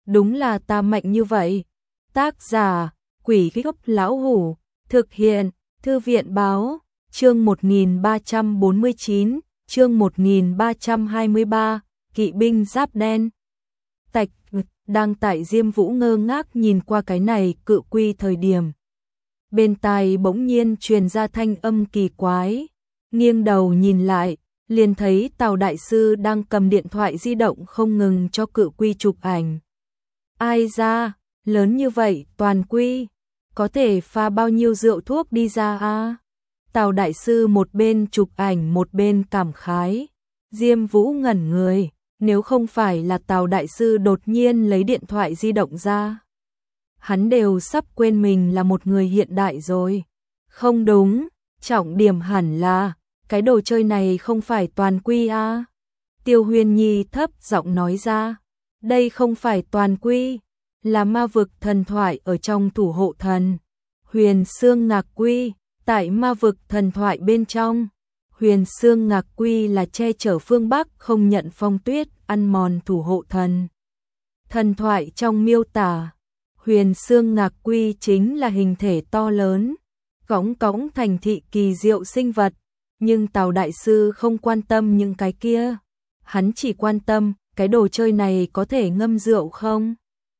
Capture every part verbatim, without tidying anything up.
đúng là ta mạnh như vậy. Tác giả, Quỷ Gốc Lão Hủ, thực hiện, Thư viện Báo, chương một nghìn ba trăm bốn mươi chín, chương một nghìn ba trăm hai mươi ba, Kỵ binh giáp đen. Tạch, đang tại Diêm Vũ ngơ ngác nhìn qua cái này cự quy thời điểm. Bên tai bỗng nhiên truyền ra thanh âm kỳ quái, nghiêng đầu nhìn lại, liền thấy Tào đại sư đang cầm điện thoại di động không ngừng cho cự quy chụp ảnh. Ai ra, lớn như vậy, toàn quy, có thể pha bao nhiêu rượu thuốc đi ra a? Tào đại sư một bên chụp ảnh một bên cảm khái. Diêm Vũ ngẩn người, nếu không phải là Tào đại sư đột nhiên lấy điện thoại di động ra, hắn đều sắp quên mình là một người hiện đại rồi. Không đúng, trọng điểm hẳn là cái đồ chơi này không phải toàn quy a. Tiêu Huyên Nhi thấp giọng nói ra, đây không phải toàn quy, là ma vực thần thoại ở trong thủ hộ thần. Huyền Xương Ngạc Quy, tại ma vực thần thoại bên trong, Huyền Xương Ngạc Quy là che chở phương Bắc không nhận phong tuyết, ăn mòn thủ hộ thần. Thần thoại trong miêu tả, Huyền Xương Ngạc Quy chính là hình thể to lớn, cõng cõng thành thị kỳ diệu sinh vật, nhưng Tào đại sư không quan tâm những cái kia, hắn chỉ quan tâm cái đồ chơi này có thể ngâm rượu không.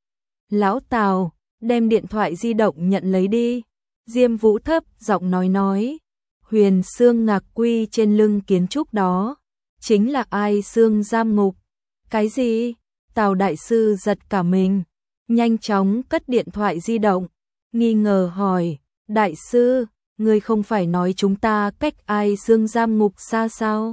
Lão Tào, đem điện thoại di động nhận lấy đi. Diêm Vũ thấp giọng nói nói, Huyền Xương Ngạc Quy trên lưng kiến trúc đó, chính là Ai Xương giam ngục. Cái gì? Tào đại sư giật cả mình, nhanh chóng cất điện thoại di động, nghi ngờ hỏi, đại sư, ngươi không phải nói chúng ta cách Ai Xương giam ngục xa sao?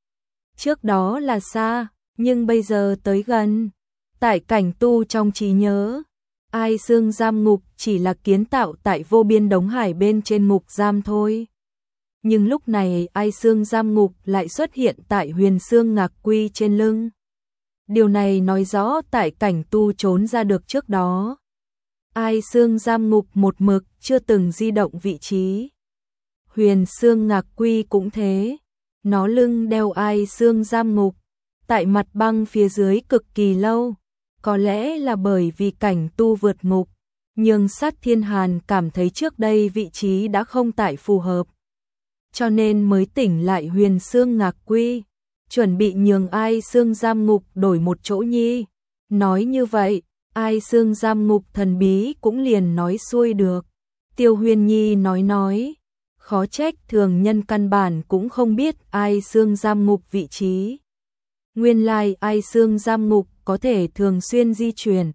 Trước đó là xa, nhưng bây giờ tới gần. Tại cảnh tu trong trí nhớ, Ai Xương giam ngục chỉ là kiến tạo tại vô biên đống hải bên trên ngục giam thôi. Nhưng lúc này Ai Xương giam ngục lại xuất hiện tại Huyền Xương Ngạc Quy trên lưng. Điều này nói rõ tại cảnh tu trốn ra được trước đó, Ai Xương giam ngục một mực chưa từng di động vị trí. Huyền Xương Ngạc Quy cũng thế, nó lưng đeo Ai Xương giam ngục, tại mặt băng phía dưới cực kỳ lâu. Có lẽ là bởi vì cảnh tu vượt ngục, nhưng Sát Thiên Hàn cảm thấy trước đây vị trí đã không tại phù hợp, cho nên mới tỉnh lại Huyền Xương Ngạc Quy, chuẩn bị nhường Ai Xương giam ngục đổi một chỗ nhi. Nói như vậy, Ai Xương giam ngục thần bí cũng liền nói xuôi được. Tiêu Huyên Nhi nói nói, khó trách thường nhân căn bản cũng không biết Ai Xương giam ngục vị trí. Nguyên lai Ai Xương giam ngục có thể thường xuyên di chuyển.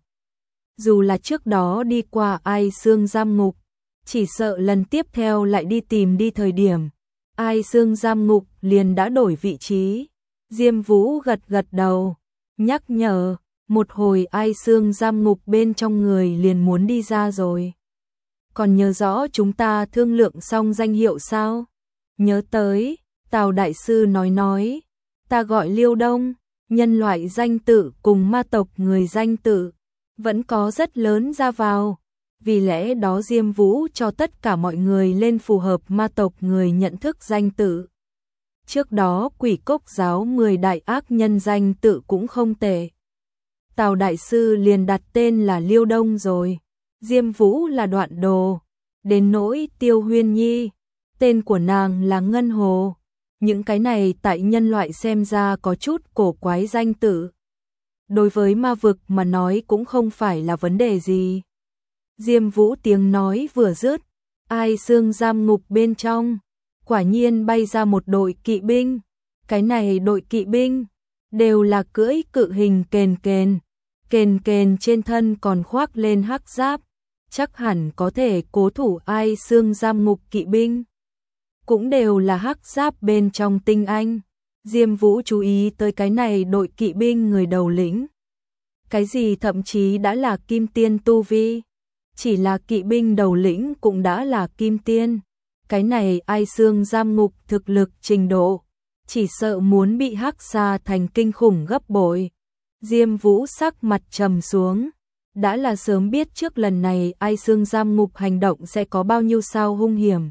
Dù là trước đó đi qua Ai Xương giam ngục, chỉ sợ lần tiếp theo lại đi tìm đi thời điểm, Ai Xương giam ngục liền đã đổi vị trí. Diêm Vũ gật gật đầu, nhắc nhở, một hồi Ai Xương giam ngục bên trong người liền muốn đi ra rồi. Còn nhớ rõ chúng ta thương lượng xong danh hiệu sao? Nhớ tới, Tào đại sư nói nói, ta gọi Liêu Đông, nhân loại danh tự cùng ma tộc người danh tự vẫn có rất lớn ra vào, vì lẽ đó Diêm Vũ cho tất cả mọi người lên phù hợp ma tộc người nhận thức danh tự. Trước đó Quỷ Cốc giáo mười đại ác nhân danh tự cũng không tệ, Tào đại sư liền đặt tên là Liêu Đông rồi. Diêm Vũ là Đoạn Đồ, đến nỗi Tiêu Huyên Nhi, tên của nàng là Ngân Hồ. Những cái này tại nhân loại xem ra có chút cổ quái danh tự, đối với ma vực mà nói cũng không phải là vấn đề gì. Diêm Vũ tiếng nói vừa dứt, Ai Xương giam ngục bên trong quả nhiên bay ra một đội kỵ binh. Cái này đội kỵ binh đều là cưỡi cự hình kền kền, kền kền trên thân còn khoác lên hắc giáp, chắc hẳn có thể cố thủ Ai Xương giam ngục kỵ binh. Cũng đều là hắc giáp bên trong tinh anh. Diêm Vũ chú ý tới cái này đội kỵ binh người đầu lĩnh. Cái gì thậm chí đã là kim tiên tu vi. Chỉ là kỵ binh đầu lĩnh cũng đã là kim tiên. Cái này Ai Xương giam ngục thực lực trình độ, chỉ sợ muốn bị hắc xa thành kinh khủng gấp bội. Diêm Vũ sắc mặt trầm xuống. Đã là sớm biết trước lần này Ai Xương giam ngục hành động sẽ có bao nhiêu sao hung hiểm.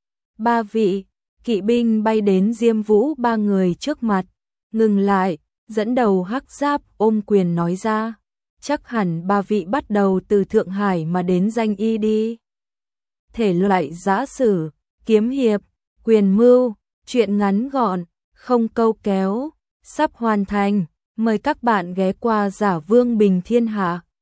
Ba vị kỵ binh bay đến Diêm Vũ ba người trước mặt, ngừng lại, dẫn đầu hắc giáp ôm quyền nói ra, chắc hẳn ba vị bắt đầu từ Thượng Hải mà đến danh y đi. Thể loại giã sử, kiếm hiệp, quyền mưu, truyện ngắn gọn, không câu kéo, sắp hoàn thành. Mời các bạn ghé qua Giả Vương Bình Thiên Hạ.